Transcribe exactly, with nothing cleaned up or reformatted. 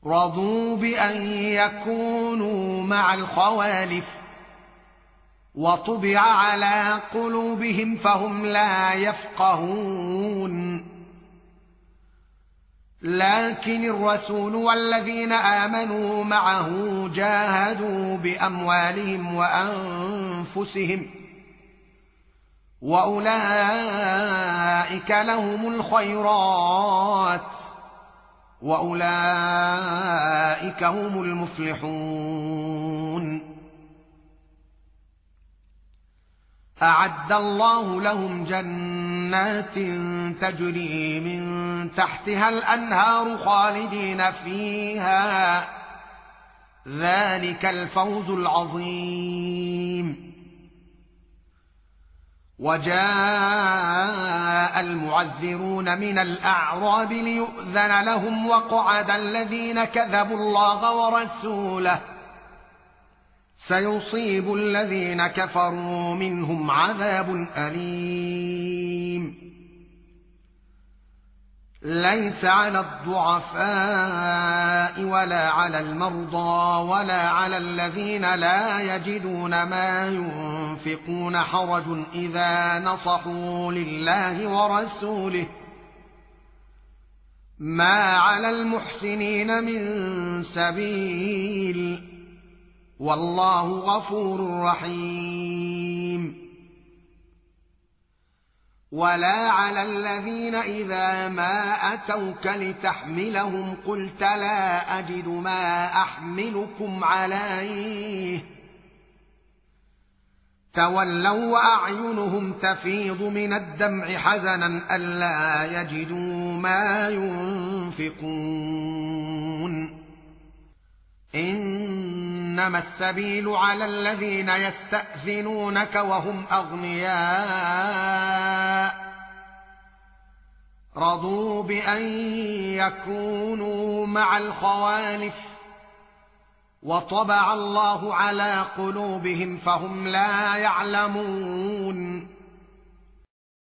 رضوا بأن يكونوا مع الخوالف وطبع على قلوبهم فهم لا يفقهون لكن الرسول والذين آمنوا معه جاهدوا بأموالهم وأنفسهم وأولئك لهم الخيرات وأولئك هم المفلحون أعد الله لهم جنات تجري من تحتها الأنهار خالدين فيها ذلك الفوز العظيم وجاء المعذرون من الأعراب ليؤذن لهم وقعد الذين كذبوا الله ورسوله سيصيب الذين كفروا منهم عذاب أليم ليس على الضعفاء ولا على المرضى ولا على الذين لا يجدون ما ينفقون حرج إذا نصحوا لله ورسوله ما على المحسنين من سبيل والله غفور رحيم ولا على الذين إذا ما أتوك لتحملهم قلت لا أجد ما أحملكم عليه تولوا وأعينهم تفيض من الدمع حزنا ألا يجدوا ما ينفقون إنما السبيل على الذين يستأذنونك وهم أغنياء رضوا بأن يكونوا مع الخوالف وطبع الله على قلوبهم فهم لا يعلمون